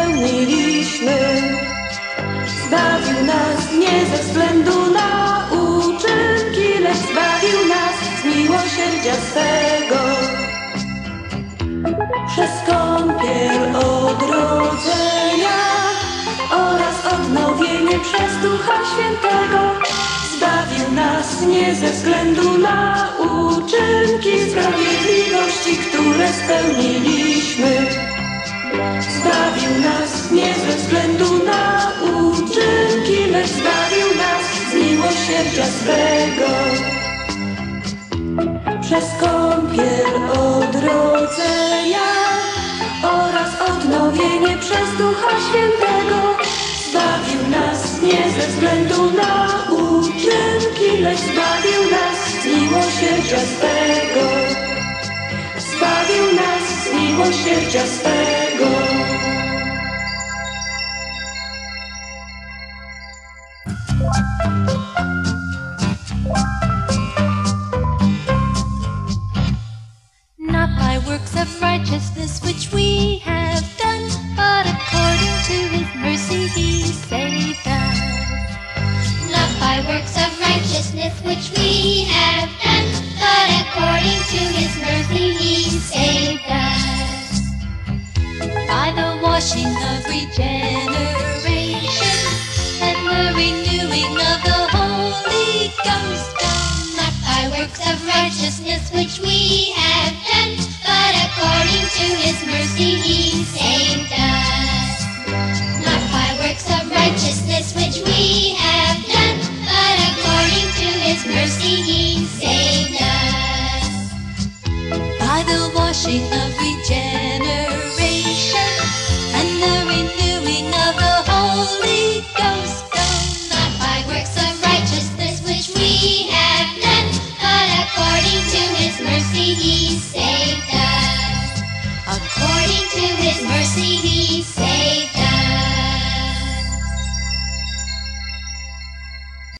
spełniliśmy. Zbawił nas nie ze względu na uczynki, lecz zbawił nas z miłosierdzia swego. Przez kąpiel odrodzenia oraz odnowienie przez Ducha Świętego zbawił nas nie ze względu na uczynki sprawiedliwości, które spełniliśmy. Zbawił nas nie ze względu na uczynki, lecz zbawił nas z miłosierdzia swego. Przez kąpiel odrodzenia oraz odnowienie przez Ducha Świętego zbawił nas nie ze względu na uczynki, lecz zbawił nas z miłosierdzia swego. Zbawił nas z miłosierdzia swego. Not by works of righteousness which we have done, but according to His mercy He saved us. Not by works of righteousness which we have done, but according to His mercy He saved us. By the washing of regeneration and the renewing of the Holy Ghost. Not by works of righteousness which we have done, but according to His mercy He saved us. Not by works of righteousness which we have done, but according to His mercy He saved us. By the washing